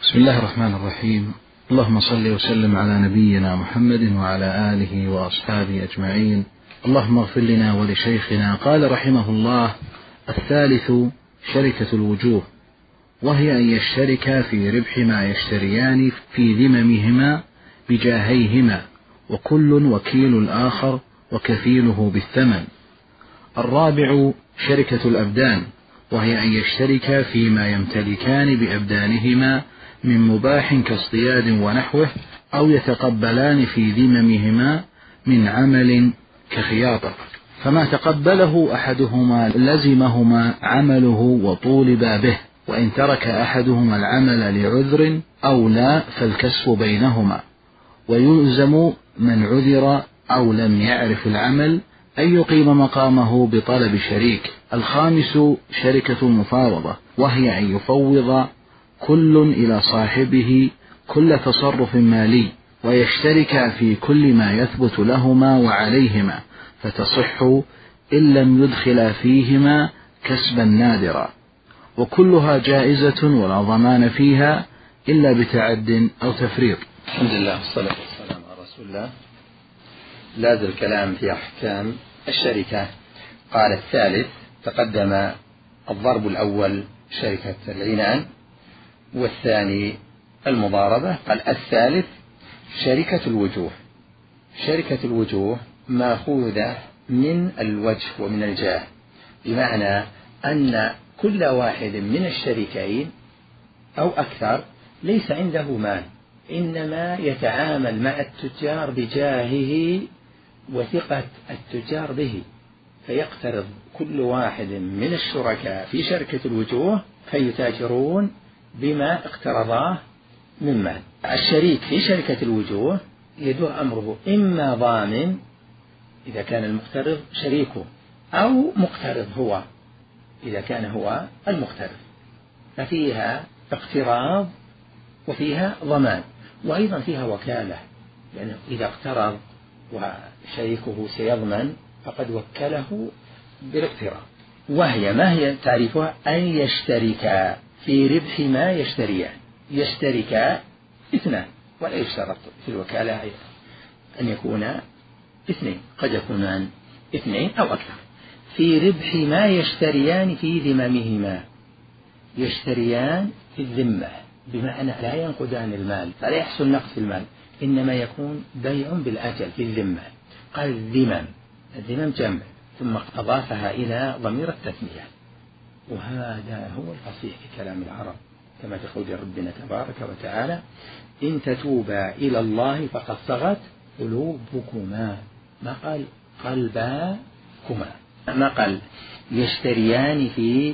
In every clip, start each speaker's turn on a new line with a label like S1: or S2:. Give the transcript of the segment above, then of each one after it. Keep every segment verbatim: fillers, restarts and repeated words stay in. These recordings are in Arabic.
S1: بسم الله الرحمن الرحيم. اللهم صل وسلم على نبينا محمد وعلى آله وأصحابه أجمعين. اللهم اغفر لنا ولشيخنا. قال رحمه الله: الثالث شركة الوجوه، وهي أن يشتركا في ربح ما يشتريان في ذممهما بجاهيهما، وكل وكيل الآخر وكفيله بالثمن. الرابع شركة الأبدان، وهي أن يشتركا فيما يمتلكان بأبدانهما من مباح كاصطياد ونحوه، أو يتقبلان في ذممهما من عمل كخياطة، فما تقبله أحدهما لزمهما عمله وطولبا به، وإن ترك أحدهما العمل لعذر أو لا فالكسب بينهما، ويلزم من عذر أو لم يعرف العمل أن يقيم مقامه بطلب شريك. الخامس شركة المفاوضة، وهي أن يفوض كل إلى صاحبه كل تصرف مالي، ويشترك في كل ما يثبت لهما وعليهما، فتصح إن لم يدخلا فيهما كسبا نادرا، وكلها جائزة ولا ضمان فيها إلا بتعد أو تفريط.
S2: الحمد لله والصلاة والسلام على رسول الله. لازل الكلام في أحكام الشركة. قال الثالث، تقدم الضرب الأول شركة العنان، والثاني المضاربة. قال الثالث شركة الوجوه. شركة الوجوه مأخوذة من الوجه ومن الجاه، بمعنى أن كل واحد من الشريكين أو أكثر ليس عنده مال، إنما يتعامل مع التجار بجاهه وثقة التجار به، فيقترض كل واحد من الشركاء في شركة الوجوه فيتاجرون بما اقترضاه من مال. الشريك في شركة الوجوه يدور أمره إما ضامن إذا كان المقترض شريكه، أو مقترض هو إذا كان هو المقترض، ففيها اقتراض وفيها ضمان، وأيضا فيها وكالة، لأنه إذا اقترض وشريكه سيضمن فقد وكله بالاقتراض. وهي ما هي تعريفها؟ أن يشتركا في ربح ما يشتريان. يشتركا اثنان، ولا يشترط في الوكالة أن يكون اثنين، قد يكونان اثنين أو أكثر، في ربح ما يشتريان في ذممهما. يشتريان في الذمة، بمعنى لا ينقدان المال، فلا يحصل نقص في المال، إنما يكون بيع بالأجل في الذمة. قال الذمم، الذمم جمع، ثم أضافها إلى ضمير التثنية، وهذا هو الفصيح في كلام العرب، كما في قول ربنا تبارك وتعالى: إن تتوبا إلى الله فقد صغت قلوبكما. ما قال قلباكما، ما قال يشتريان في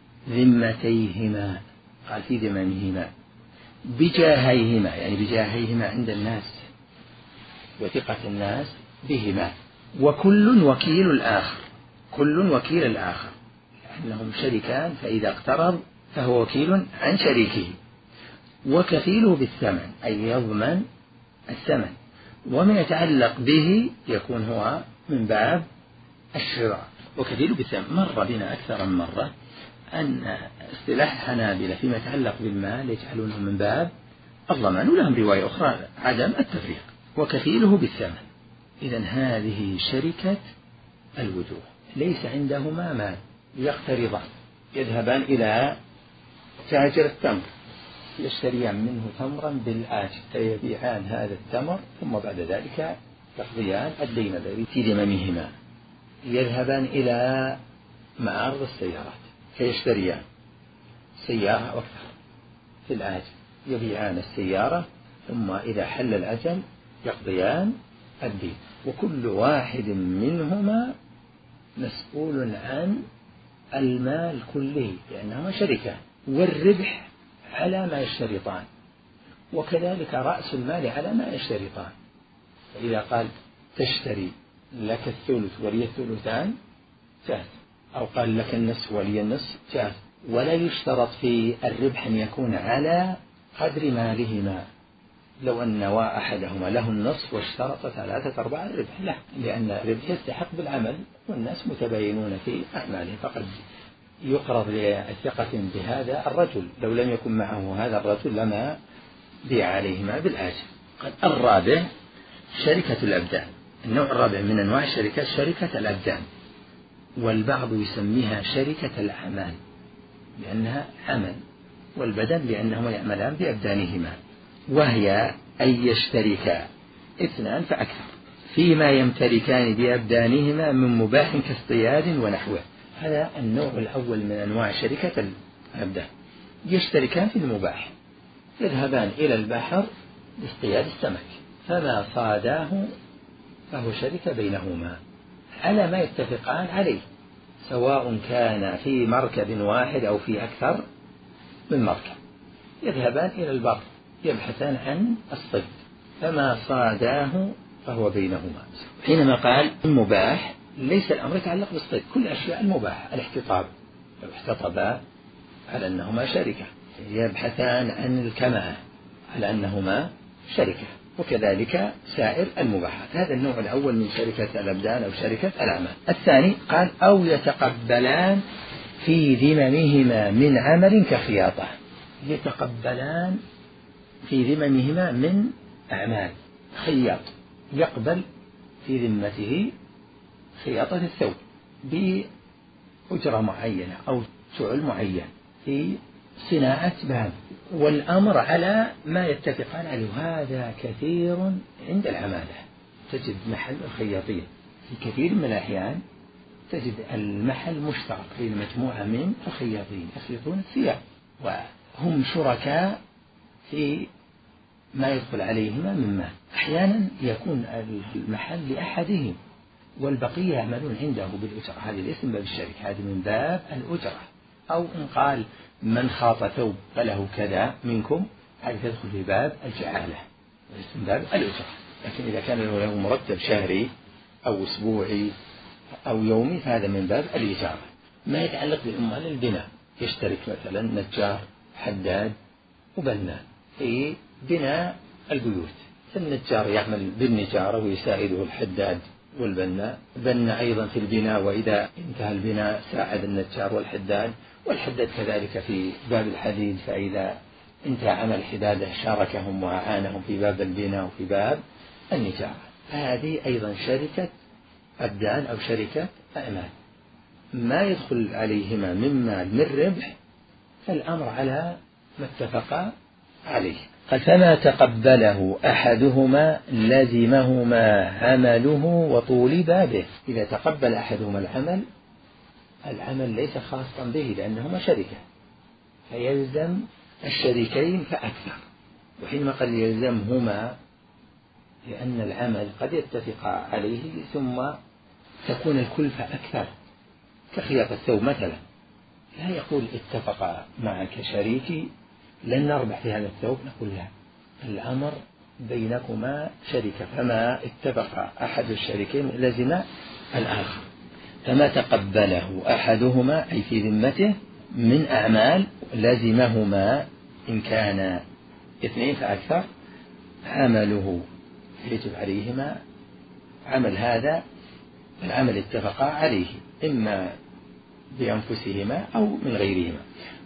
S2: ذمتيهما، قال في ذممهما بجاهيهما، يعني بجاهيهما عند الناس وثقة الناس بهما. وكل وكيل الآخر، كل وكيل الآخر، لأنهم شريكان، فإذا اقترض فهو وكيل عن شريكه. وكفيله بالثمن، أي يضمن الثمن، وما يتعلق به يكون هو من باب الشراء. وكفيله بالثمن مر بنا أكثر من مرة أن اصطلاح حنابلة فيما يتعلق بالمال يجعلونه من باب الضمان، ولهم رواية أخرى عدم التفريق. وكفيله بالثمن، إذن هذه شركة الوجوه، ليس عندهما مال، يقترضان، يذهبان إلى تاجر التمر يشتريان منه تمرا بالآجل، فيبيعان هذا التمر، ثم بعد ذلك يقضيان الدين الذي في ذممهما. يذهبان إلى معارض السيارات فيشتريان سيارة أو أكثر في الآجل، يبيعان السيارة، ثم إذا حل الأجل يقضيان الدين، وكل واحد منهما مسؤول عن المال كله، لأنهما شركان، والربح على ما يشترطان، وكذلك رأس المال على ما يشترطان. فإذا قال تشتري لك الثلث ولي الثلثان جاز، أو قال لك النصف ولي النصف جاز، ولا يشترط في الربح أن يكون على قدر مالهما. لو أن أحدهما له النصف واشترط ثلاثة أرباع الربح، لا، لأن الربح يستحق بالعمل، والناس متباينون في أعمالهم، فقد يقرض لثقة بهذا الرجل، لو لم يكن معه هذا الرجل لما بيع عليهما بالآجل. قال الرابع شركة الأبدان. النوع الرابع من أنواع الشركات شركة الأبدان، والبعض يسميها شركة الأعمال لأنها عمل، والبدن لأنهما يعملان بأبدانهما، وهي أن يشتركا اثنان فأكثر فيما يمتلكان بأبدانهما من مباح كاصطياد ونحوه. هذا النوع الأول من أنواع شركة الأبدان. يشتركان في المباح، يذهبان إلى البحر لاصطياد السمك، فما صاداه فهو شركة بينهما على ما يتفقان عليه، سواء كان في مركب واحد أو في أكثر من مركب. يذهبان إلى البر يبحثان عن الصيد، فما صاداه فهو بينهما. حينما قال المباح ليس الأمر يتعلق بالصيد، كل أشياء المباح. الاحتطاب، لو احتطبا على أنهما شركة. يبحثان عن الكماء على أنهما شركة، وكذلك سائر المباحات. هذا النوع الأول من شركة الأبدان أو شركة الأعمال. الثاني قال أو يتقبلان في ذممهما من عمل كخياطة. يتقبلان في ذممهما من أعمال. خياط يقبل في ذمته خياطة الثوب بأجرة معينة أو فعل معين في صناعة باب، والأمر على ما يتفقان عليه. هذا كثير عند العمالة، تجد محل الخياطين في كثير من الأحيان تجد المحل مشترك بين مجموعة من الخياطين يخيطون الثياب، وهم شركاء في ما يدخل عليهما من مال. أحيانا يكون المحل لأحدهم والبقية يعملون عنده بالأجرة. هذه ليس من باب الشركة، هذه من باب الأجرة. أو إن قال من خاط ثوب فله كذا منكم، هذه تدخل في باب الجعالة من باب الأجرة. لكن إذا كان له مرتب شهري أو أسبوعي أو يومي فهذا من باب الإجارة. ما يتعلق بالعمال البناء، يشترك مثلا نجار حداد وبناء في بناء البيوت، فالنجار يعمل بالنجارة ويساعده الحداد والبناء، بنى أيضا في البناء، وإذا انتهى البناء ساعد النجار والحداد، والحداد كذلك في باب الحديد، فإذا انتهى عمل حداده شاركهم وأعانهم في باب البناء وفي باب النجارة. هذه أيضا شركة أبدان أو شركة أعمال. ما يدخل عليهما من مال من ربح فالأمر على ما اتفقا عليه. قال فما تقبله أحدهما لزمهما عمله وطول بابه. إذا تقبل أحدهما العمل، العمل ليس خاصا به لأنهما شركة، فيلزم الشريكين فأكثر. وحينما قال يلزمهما لأن العمل قد يتفق عليه ثم تكون الكلفة أكثر، كخياطة الثوب مثلا، لا يقول اتفق معك شريكي لن نربح في هذا الثوب، نقول لا، الأمر بينكما شركة، فما اتفق أحد الشريكين لزم الآخر. فما تقبله أحدهما أي في ذمته من أعمال لزمهما إن كان اثنين فأكثر عمله، يجب عليهما عمل هذا العمل اتفقا عليه إما بأنفسهما أو من غيرهما،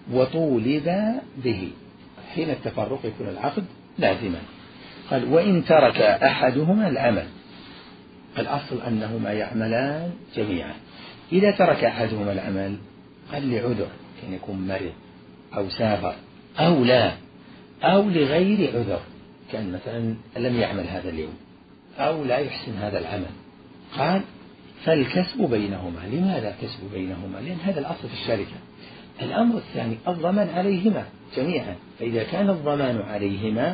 S2: وطولب به. حين التفرق يكون العقد لازما. قال وإن ترك أحدهما العمل، الأصل أنهما يعملان جميعا. إذا ترك أحدهما العمل قال لعذر، كان يكون مريض أو سافر أو لا، أو لغير عذر، كان مثلا لم يعمل هذا اليوم أو لا يحسن هذا العمل، قال فالكسب بينهما. لماذا كسب بينهما؟ لأن هذا الأصل في الشركة. الأمر الثاني الضمان عليهما جميعا، فإذا كان الضمان عليهما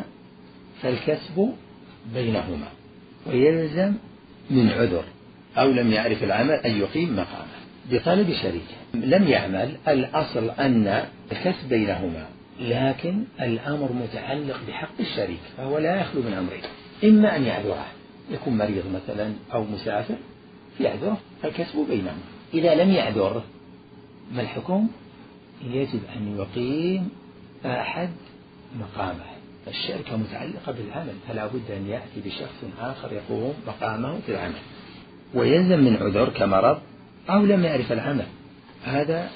S2: فالكسب بينهما، ويلزم من عذر أو لم يعرف العمل أن يقيم مقامه بطلب شريكه. لم يعمل، الأصل أن الكسب بينهما، لكن الأمر متعلق بحق الشريك، فهو لا يخلو من أمرين: إما أن يعذره، يكون مريض مثلا أو مسافر يعذره، فالكسب بينهما. إذا لم يعذره ما الحكم؟ يجب أن يقيم أحد مقامه. الشركة متعلقة بالعمل، فلا بد أن يأتي بشخص آخر يقوم مقامه في العمل. ويلزم من عذر كمرض أو لم يعرف العمل، هذا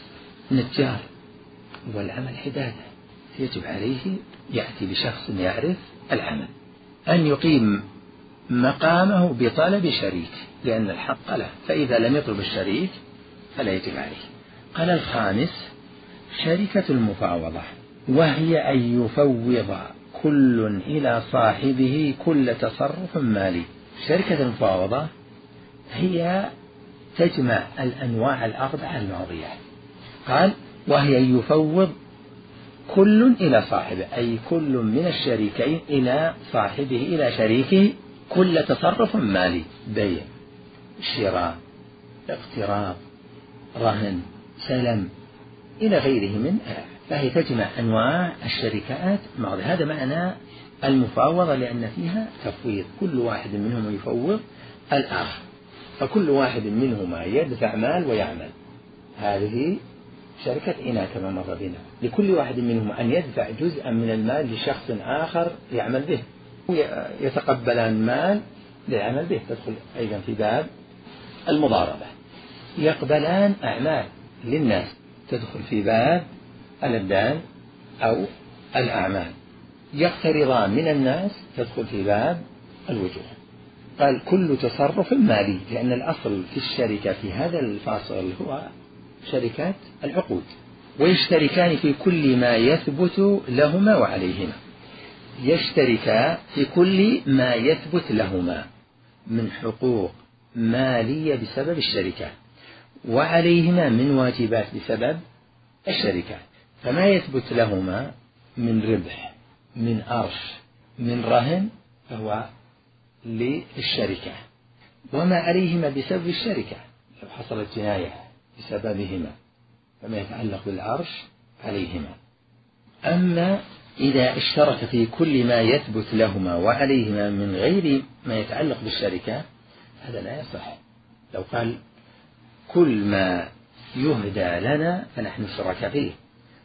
S2: نجار والعمل حدادة، يجب عليه يأتي بشخص يعرف العمل، أن يقيم مقامه بطلب شريك لأن الحق له، فإذا لم يطلب الشريك فلا يجب عليه. قال الخامس شركة المفاوضة، وهي أن يفوض كل إلى صاحبه كل تصرف مالي. شركة المفاوضة هي تجمع الأنواع الأربعة الماضية. قال وهي أن يفوض كل إلى صاحبه، أي كل من الشريكين إلى صاحبه إلى شريكه كل تصرف مالي، بيع، شراء، اقتراض، رهن، سلم، إلى غيره من، فهي تجمع أنواع الشركات الماضية. هذا معنى المفاوضة، لأن فيها تفويض، كل واحد منهم يفوض الآخر، فكل واحد منهما يدفع مال ويعمل. هذه شركة إناء كما مر بنا، لكل واحد منهم أن يدفع جزءا من المال لشخص آخر يعمل به، يتقبلان مال للعمل به، تدخل أيضا في باب المضاربة. يقبلان أعمال للناس، تدخل في باب الأبدان أو الأعمال. يقترضان من الناس، تدخل في باب الوجوه. قال كل تصرف مالي، لأن الأصل في الشركة في هذا الفاصل هو شركات العقود، ويشتركان في كل ما يثبت لهما وعليهما. يشتركا في كل ما يثبت لهما من حقوق مالية بسبب الشركة، وعليهما من واجبات بسبب الشركة. فما يثبت لهما من ربح، من أرش، من رهن، فهو للشركة، وما عليهما بسبب الشركة لو حصلت جناية بسببهما فما يتعلق بالعرش عليهما. أما إذا اشترك في كل ما يثبت لهما وعليهما من غير ما يتعلق بالشركة هذا لا يصح. لو قال كل ما يهدى لنا فنحن شركاء فيه،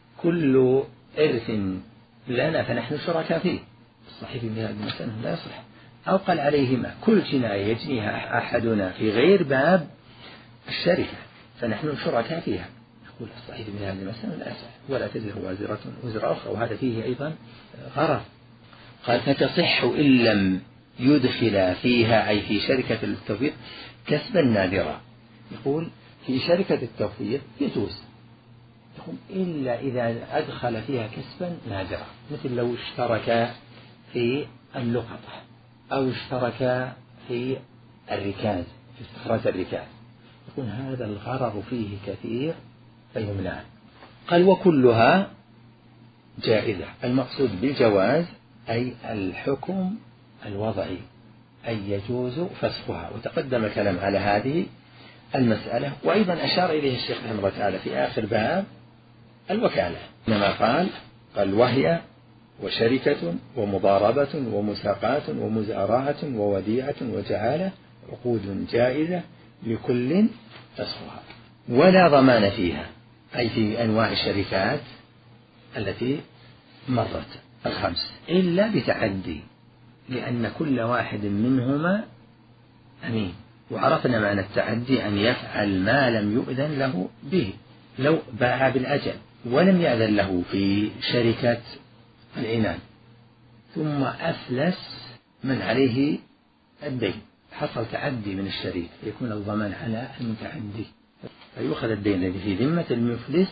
S2: كل إرث لنا فنحن شركاء فيه، الصحيح من هذا المسألة لا يصح. أو قال عليهما كل جناية يجنيها أحدنا في غير باب الشركة فنحن شركاء فيها، يقول الصحيح من هذه المسألة لا يصح، ولا تزر وازرة وزر أخرى، وهذا فيه أيضا غرض. قال فتصح إن لم يدخل فيها، أي في شركة التوفيق، كسبا نادرا. يقول في شركة التوفيق يجوز، يقول إلا إذا أدخل فيها كسبا نادرا، مثل لو اشترك في اللقطة أو اشترك في الركاز، في استخراج الركاز، يكون هذا الغرر فيه كثير فيمنع. قال وكلها جائزة، المقصود بالجواز أي الحكم الوضعي، أي يجوز فسخها، وتقدم الكلام على هذه المسألة. وأيضا أشار إليه الشيخ رحمه الله تعالى في آخر باب الوكالة، إنما قال قال وهي وشركة ومضاربة ومساقات ومزارعة ووديعة وجعالة عقود جائزة لكل فسخها، ولا ضمان فيها، أي في أنواع الشركات التي مرت الخمس، إلا بتعدي، لأن كل واحد منهما أمين. وعرفنا معنى التعدي أن يفعل ما لم يؤذن له به، لو باع بالأجل ولم يأذن له في شركة العنان ثم أفلس من عليه الدين، حصل تعدي من الشريك، يكون الضمان على المتعدي، فيؤخذ الدين الذي في ذمة المفلس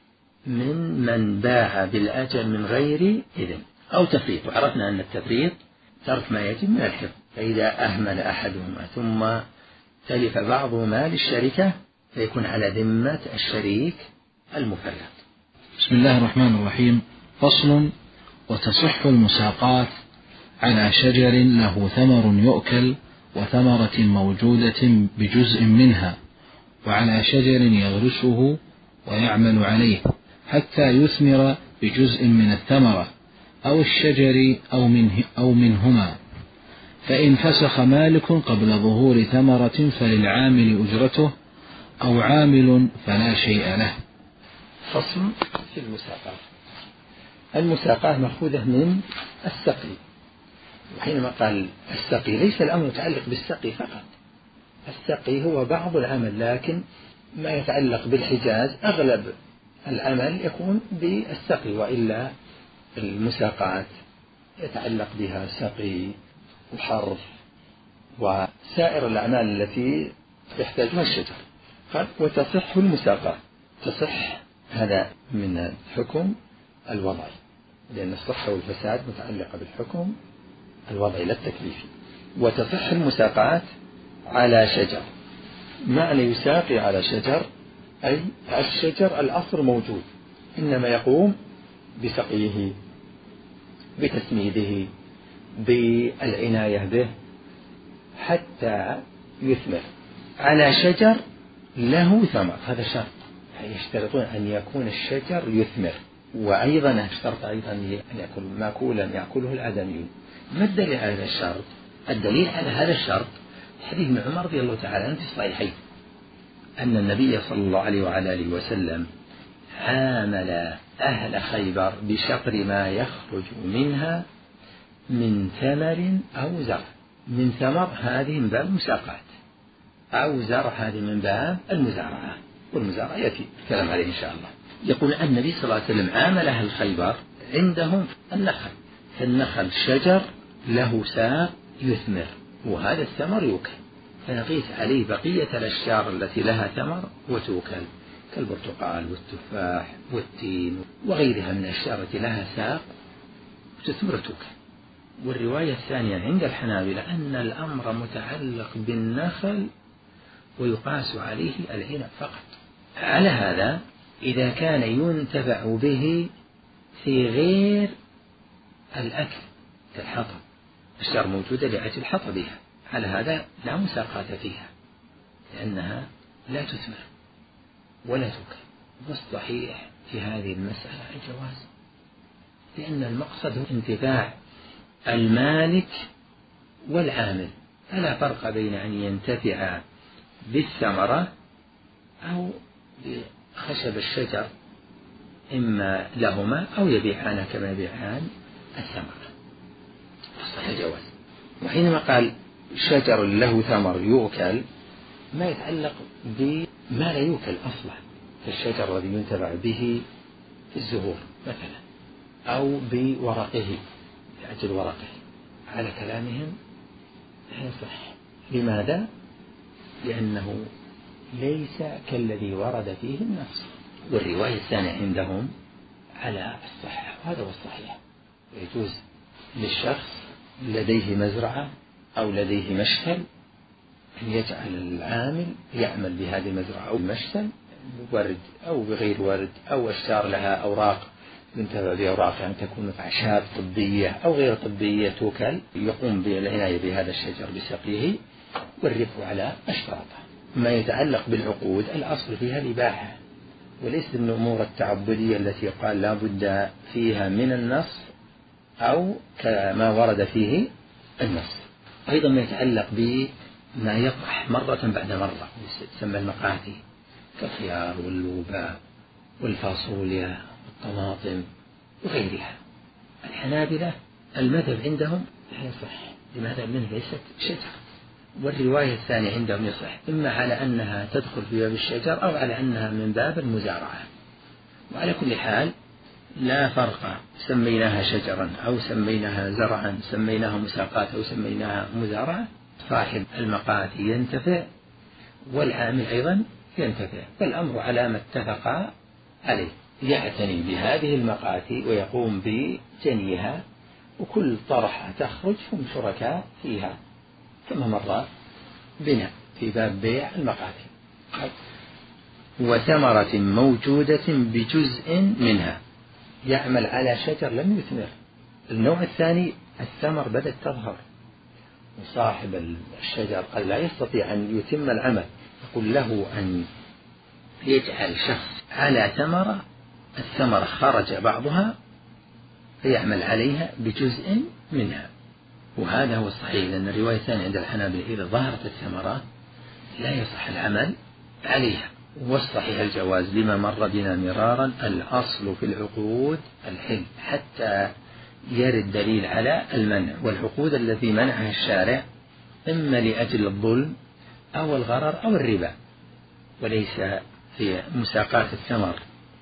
S2: من من باع بالأجل من غير إذن أو تفريط. وعرفنا أن التفريط ترك ما يجب من الحفظ، فإذا أهمل أحدهما ثم تلف بعض مال الشركة فيكون على ذمة الشريك المفرط.
S1: بسم الله الرحمن الرحيم. فصل. وتصح المساقات على شجر له ثمر يؤكل وثمرة موجودة بجزء منها، وعلى شجر يغرسه ويعمل عليه حتى يثمر بجزء من الثمرة أو الشجر أو منه أو منهما، فإن فسخ مالك قبل ظهور ثمرة فللعامل أجرته، أو عامل فلا شيء له.
S2: فصل في المساقات. المساقات مأخوذة من السقي، وحينما قال السقي ليس الأمر متعلق بالسقي فقط، السقي هو بعض العمل، لكن ما يتعلق بالحجاز أغلب العمل يكون بالسقي، وإلا المساقات يتعلق بها سقي وحرث وسائر الأعمال التي يحتاجها الشجر. قال وتصح المساقات، تصح هذا من الحكم الوضعي، لأن الصحة والفساد متعلقة بالحكم الوضعي لا التكليفي. وتصح المساقات على شجر، معنى يساقي على شجر أي الشجر الأصل موجود، إنما يقوم بسقيه بتسميده بالعناية به حتى يثمر. على شجر له ثمر، هذا شرط، يشترطون أن يكون الشجر يثمر، وأيضا اشترط أيضا أن يكون ماكولا يأكله الآدميون. ما الدليل على هذا الشرط؟ الدليل على هذا الشرط حديث ابن عمر رضي الله تعالى عنه في الصحيحين أن النبي صلى الله عليه وعلى آله وسلم عامل أهل خيبر بشطر ما يخرج منها من ثمر أو زرع. من ثمر هذه من باب المساقات، أو زرع هذه من باب المزارعة، والمزارعة يأتي الكلام عليه إن شاء الله. يقول النبي صلى الله عليه وسلم عامل أهل خيبر عندهم النخل، فالنخل شجر له ساق يثمر، وهذا الثمر يوكل، فنقيس عليه بقية الأشجار التي لها ثمر وتوكل، كالبرتقال والتفاح والتين وغيرها من الأشجار التي لها ساق وتثمر وتوكل. والرواية الثانية عند الحنابلة أن الأمر متعلق بالنخل ويقاس عليه العنب فقط. على هذا إذا كان ينتفع به في غير الأكل كالحطب، الشجر موجودة لأجل حطبها، على هذا لا مساقات فيها لأنها لا تثمر ولا توكل. والصحيح في هذه المسألة الجواز، لأن المقصد هو انتفاع المالك والعامل، فلا فرق بين أن ينتفع بالثمرة أو بخشب الشجر، إما لهما أو يبيعان كما يبيعان الثمرة، الصحيح جواز. وحينما قال شجر له ثمر يؤكل ما يتعلق بما لا يؤكل أصلا، كالشجر الذي ينتفع به في الزهور مثلا أو بورقه لأجل ورقه، على كلامهم لا يصح. لماذا؟ لأنه ليس كالذي ورد فيه النص. والرواية الثانية عندهم على الصحة، وهذا هو الصحيح. يجوز للشخص لديه مزرعة أو لديه مشتل أن يجعل العامل يعمل بهذه المزرعة أو المشتل ورد أو بغير ورد أو أشجار لها أوراق ينتفع بأوراقها، أن تكون أعشاب طبية أو غير طبية توكل، يقوم بالعناية بهذا الشجر بسقيه والربح على أشتراطه. ما يتعلق بالعقود الأصل فيها الإباحة، وليس من الأمور التعبدية التي قال لا بد فيها من النص أو كما ورد فيه النص. أيضا ما يتعلق بما يطرح مرة بعد مرة تسمى المقاتي، كالخيار واللوبا والفاصوليا والطماطم وغيرها. الحنابلة المذهب عندهم لا يصح، لماذا؟ منه ليست شجر. والرواية الثانية عندهم يصح، إما على أنها تدخل في باب الشجر أو على أنها من باب المزارعة. وعلى كل حال لا فرق، سميناها شجرا أو سميناها زرعا، سميناها مساقات أو سميناها مزارعة، صاحب المقاتي ينتفع والعامل أيضا ينتفع، والأمر على ما اتفق عليه. يعتني بهذه المقاتي ويقوم بجنيها، وكل طرحة تخرج هم شركاء فيها، كما مر بنا في باب بيع المقاتي. وثمرة موجودة بجزء منها، يعمل على شجر لم يثمر. النوع الثاني الثمر بدأت تظهر وصاحب الشجر قد لا يستطيع أن يتم العمل، يقول له أن يجعل شخص على ثمرة، الثمرة خرج بعضها فيعمل عليها بجزء منها، وهذا هو الصحيح. لأن الرواية الثانية عند الحنابلة إذا ظهرت الثمرات لا يصح العمل عليها، والصحيح الجواز لما مر بنا مرارا. الأصل في العقود الحل حتى يرد دليل على المنع، والعقود التي منعها الشارع إما لأجل الظلم أو الغرر أو الربا، وليس في مساقات الثمر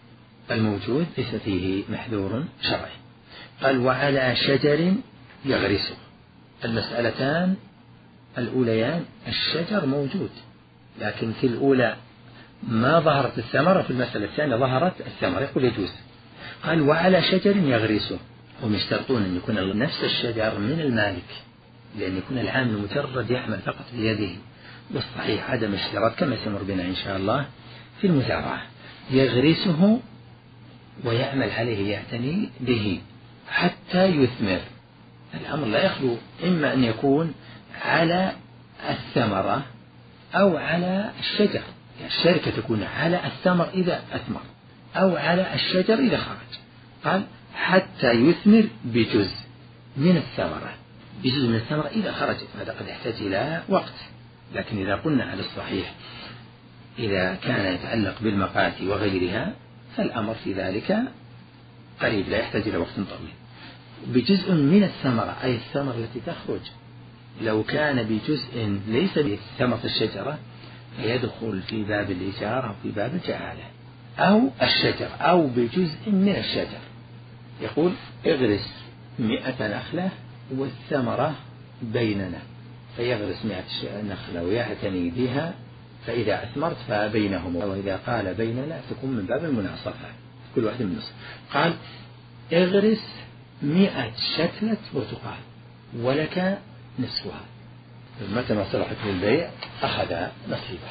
S2: الموجود ليس فيه محذور شرعي. قال وعلى شجر يغرسه. المسألتان الأوليان الشجر موجود، لكن في الأولى ما ظهرت الثمرة، في المسألة الثانية ظهرت الثمرة، يقول يجوز. قال وعلى شجر يغرسه. هم يشترطون أن يكون نفس الشجر من المالك، لأن يكون العامل مجرد يعمل فقط بيده، والصحيح عدم اشتراط كما سيمر بنا إن شاء الله في المزارعة. يغرسه ويعمل عليه، يعتني به حتى يثمر. الأمر لا يخلو إما أن يكون على الثمرة أو على الشجر، يعني الشركة تكون على الثمر إذا أثمر أو على الشجر إذا خرج. قال حتى يثمر بجزء من الثمرة، بجزء من الثمرة إذا خرجت، هذا قد يحتاج إلى وقت، لكن إذا قلنا على الصحيح إذا كان يتعلق بالمقاتي وغيرها فالأمر في ذلك قريب لا يحتاج إلى وقت طويل. بجزء من الثمرة أي الثمرة التي تخرج، لو كان بجزء ليس بثمرة الشجرة فيدخل في باب الإجارة أو في باب الجعالة، أو الشجر أو بجزء من الشجر. يقول اغرس مئة نخلة والثمرة بيننا، فيغرس مئة نخلة ويعتني بها، فإذا أثمرت فبينهم، وإذا قال بيننا تكون من باب المناصفة كل واحد من نصف. قال اغرس مئة شتلة برتقال ولك نصفها، متى ما صلحت للبيع أخذ نصيبه.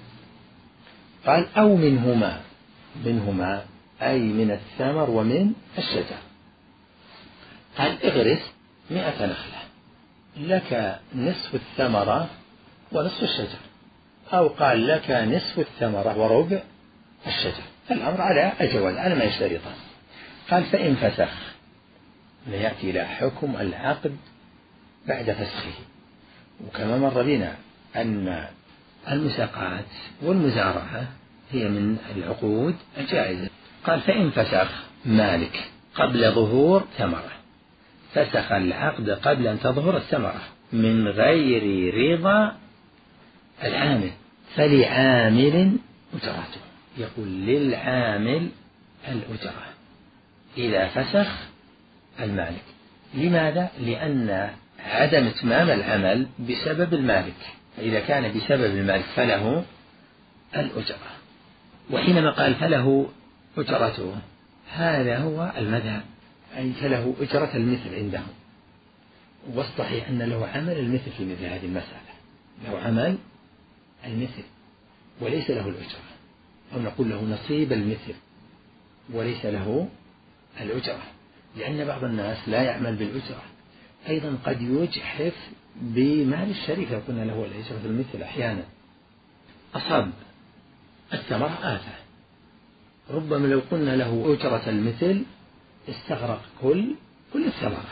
S2: قال أو منهما، منهما أي من الثمر ومن الشجر. قال اغرس مئة نخلة لك نصف الثمرة ونصف الشجر، أو قال لك نصف الثمرة وربع الشجر، الأمر على الجواز على ما يشترطان. قال فإن فسخ، ليأتي إلى حكم العقد بعد فسخه. وكما مر بنا أن المساقات والمزارعة هي من العقود الجائزة. قال فإن فسخ مالك قبل ظهور ثمرة، فسخ العقد قبل أن تظهر الثمرة من غير رضا العامل، فلعامل أجرته. يقول للعامل الأجرة إذا فسخ المالك. لماذا؟ لأن عدم إتمام العمل بسبب المالك، فإذا كان بسبب المالك فله الأجرة. وحينما قال فله أجرته هذا هو المذهب، أي فله أجرة المثل عندهم، والصحيح أن له عمل المثل في مثل هذه المسألة، له عمل المثل وليس له الأجرة، أو نقول له نصيب المثل وليس له الأجرة، لأن بعض الناس لا يعمل بالأجرة. أيضا قد يجحف بمال الشريك لو قلنا له الأجرة المثل، أحيانا أصاب الثمرة آفة، ربما لو قلنا له أجرة المثل استغرق كل كل الثمرة،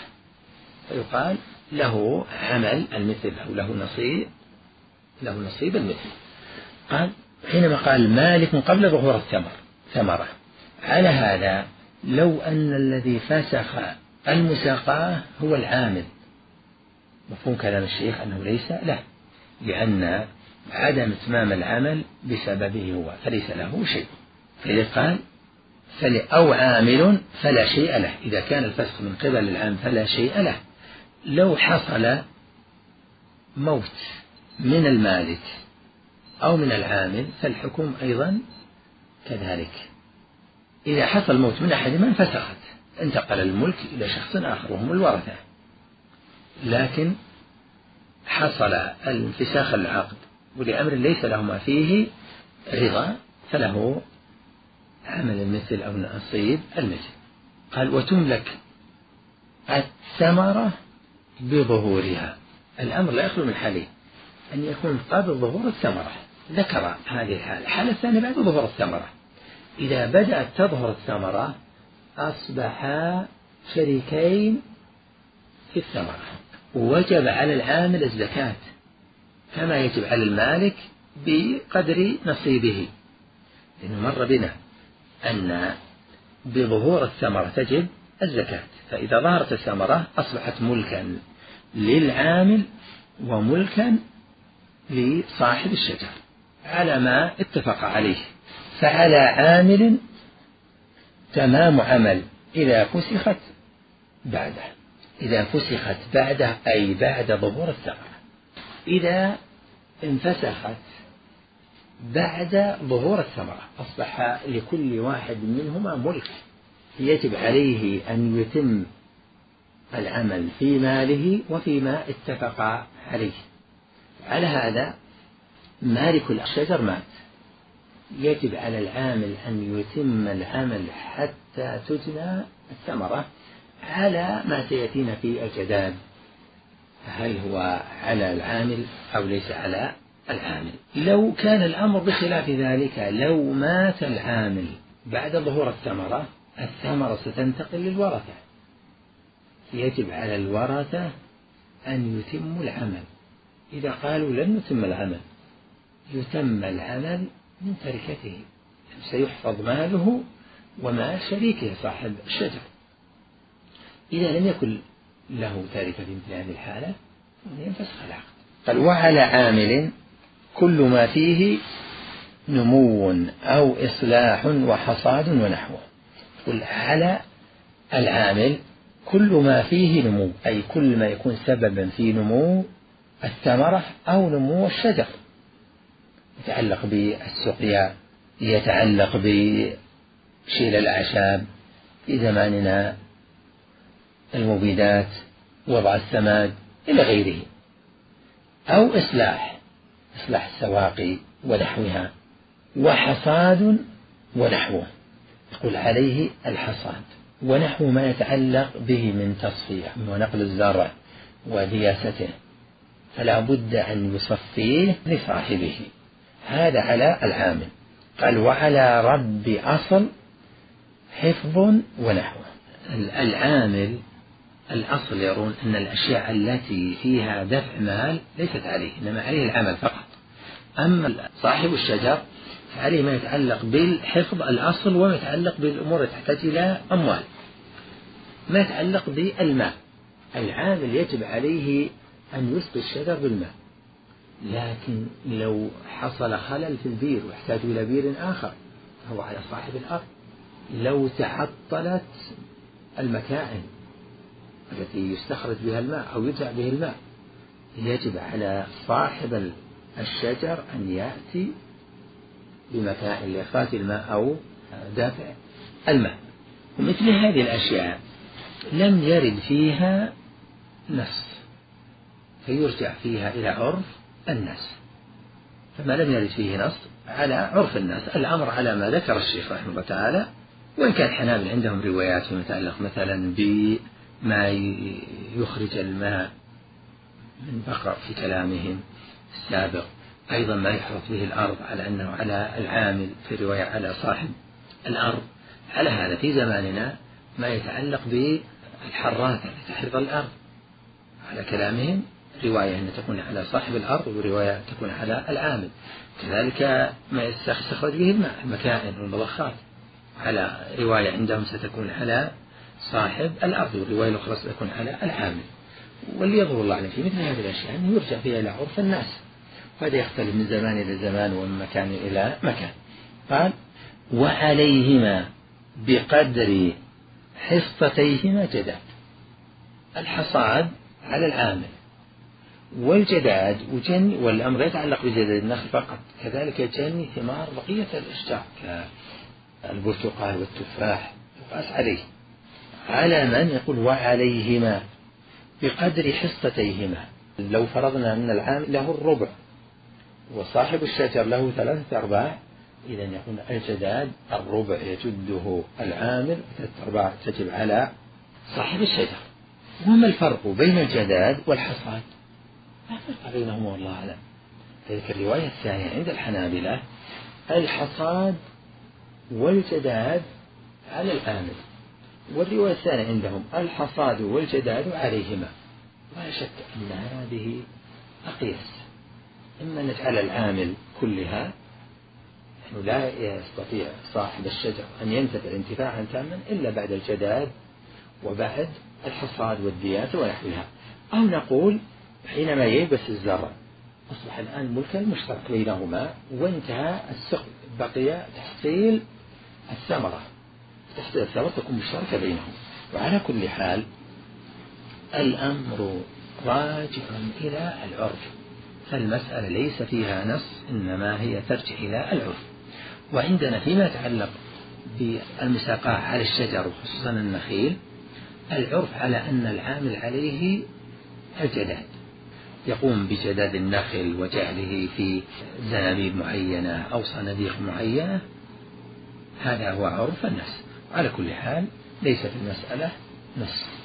S2: فيقال له عمل المثل أو له نصيب له نصيب المثل. قال حينما قال مالك قبل ظهور الثمر ثمرة، على هذا لو أن الذي فسخ المساقاة هو العامل، مفهوم كلام الشيخ أنه ليس له، لأن عدم إتمام العمل بسببه هو، فليس له شيء. فإذا قال أو عامل فلا شيء له، إذا كان الفسخ من قبل العامل فلا شيء له. لو حصل موت من المالك أو من العامل فالحكم أيضا كذلك. إذا حصل موت من أحدهما انفسخت، انتقل الملك إلى شخص آخر وهم الورثة، لكن حصل انفساخ العقد ولأمر ليس لهما فيه رضا فله عمل المثل أو نصيب المثل. قال وتملك الثمرة بظهورها. الأمر لا يخلو من حالين، أن يكون قبل ظهور الثمرة، ذكر هذه الحالة. الحالة الثانية بعد ظهور الثمرة، إذا بدأت تظهر الثمرة أصبحا شريكين في الثمرة، ووجب على العامل الزكاة كما يجب على المالك بقدر نصيبه، لأنه مر بنا أن بظهور الثمرة تجب الزكاة، فإذا ظهرت الثمرة أصبحت ملكا للعامل وملكا لصاحب الشجر على ما اتفق عليه. فعلى عامل تمام عمل إذا فسخت بعده، إذا فسخت بعده أي بعد ظهور الثمرة. إذا انفسخت بعد ظهور الثمرة أصبح لكل واحد منهما ملك، يجب عليه أن يتم العمل في ماله وفيما اتفق عليه. على هذا مالك الشجر مات، يجب على العامل أن يتم العمل حتى تجنى الثمرة على ما سيأتينا في الجداد، هل هو على العامل أو ليس على العامل. لو كان الأمر بخلاف ذلك، لو مات العامل بعد ظهور الثمرة، الثمرة ستنتقل للورثة، يجب على الورثة أن يتموا العمل. إذا قالوا لن نتم العمل، يتم العمل من تركته، سيحفظ ماله ومال شريكه صاحب الشجر. إذا لم يكن له تركة في هذه الحالة ينفسخ العقد. قال وعلى عامل كل ما فيه نمو أو إصلاح وحصاد ونحوه. قل على العامل كل ما فيه نمو، أي كل ما يكون سببا في نمو الثمرة أو نمو الشجر، يتعلق بالسقيا، يتعلق بشيل الأعشاب في زماننا، المبيدات، وضع السماد إلى غيره، أو إصلاح إصلاح السواقي ونحوها، وحصاد ونحوه. يقول عليه الحصاد ونحو ما يتعلق به من تصفية ونقل الزرع ودياسته، فلا بد أن يصفيه لصاحبه، هذا على العامل. قال وعلى رب أصل حفظ ونحوه. العامل الأصل يرون أن الأشياء التي فيها دفع مال ليست عليه، إنما عليه العمل فقط. أما صاحب الشجر فعليه ما يتعلق بالحفظ الأصل، وما يتعلق بالأمور التي تحتاج إلى أموال، ما يتعلق بالماء. العامل يجب عليه أن يسقي الشجر بالماء، لكن لو حصل خلل في البير واحتاج إلى بير آخر فهو على صاحب الأرض. لو تعطلت المكائن التي يستخرج بها الماء أو يدفع به الماء، يجب على صاحب الشجر أن يأتي بمكائن لإخراج الماء أو دافع الماء. ومثل هذه الأشياء لم يرد فيها نص فيرجع فيها إلى عرف الناس، فما لم يرد فيه نص على عرف الناس الأمر على ما ذكر الشيخ رحمه الله تعالى. وإن كان الحنابل عندهم روايات فيما يتعلق مثلا بما يخرج الماء من بقر في كلامهم السابق، أيضا ما يحرث به الأرض على أنه على العامل، في رواية على صاحب الأرض. على هذا في زماننا ما يتعلق بالحرات التي تحرث الأرض، على كلامهم رواية أن تكون على صاحب الأرض ورواية تكون على العامل. كذلك ما يستخرج به الماء، المكائن والمضخات، على رواية عندهم ستكون على صاحب الأرض، والرواية الأخرى ستكون على العامل. واللي يظهر الله عليه في مثل هذه الأشياء أنه يرجع فيها إلى عرف الناس، وهذا يختلف من زمان إلى زمان ومن مكان إلى مكان. قال وعليهما بقدر حصتيهما جداد. الحصاد على العامل، والجداد وجني، والأمر يتعلق بجداد النخل فقط، كذلك جني ثمار بقية الأشجار كالبرتقال والتفاح يقاس عليه. على من يقول وعليهما بقدر حصتيهما. لو فرضنا أن العامل له الربع وصاحب الشجر له ثلاثة أرباع، إذا يكون الجداد الربع يجده العامل، ثلاثة أرباع تجب على صاحب الشجر. وما الفرق بين الجداد والحصاد؟ لا فرق بينهما والله أعلم. تلك الرواية الثانية عند الحنابلة الحصاد والجداد على العامل، والرواية الثانية عندهم الحصاد والجداد عليهما. ولا شك أن هذه أقيس، إما نجعل العامل كلها، نحن لا يستطيع صاحب الشجر أن ينتفع انتفاعا تاما إلا بعد الجداد وبعد الحصاد والديات ونحوها، أو نقول حينما ييبس الزرع أصبح الآن ملكا مشترك بينهما وانتهى السقي، بقي تحصيل الثمرة، تحصيل الثمرة تكون مشتركة بينهم. وعلى كل حال الأمر راجع إلى العرف، فالمسألة ليس فيها نص، إنما هي ترجع إلى العرف. وعندنا فيما يتعلق بالمساقاة على الشجر وخصوصا النخيل، العرف على أن العامل عليه الجداد، يقوم بجداد النخل وجعله في زنابيب معينة أو صناديق معينة، هذا هو عرف الناس. على كل حال ليس في المسألة نص.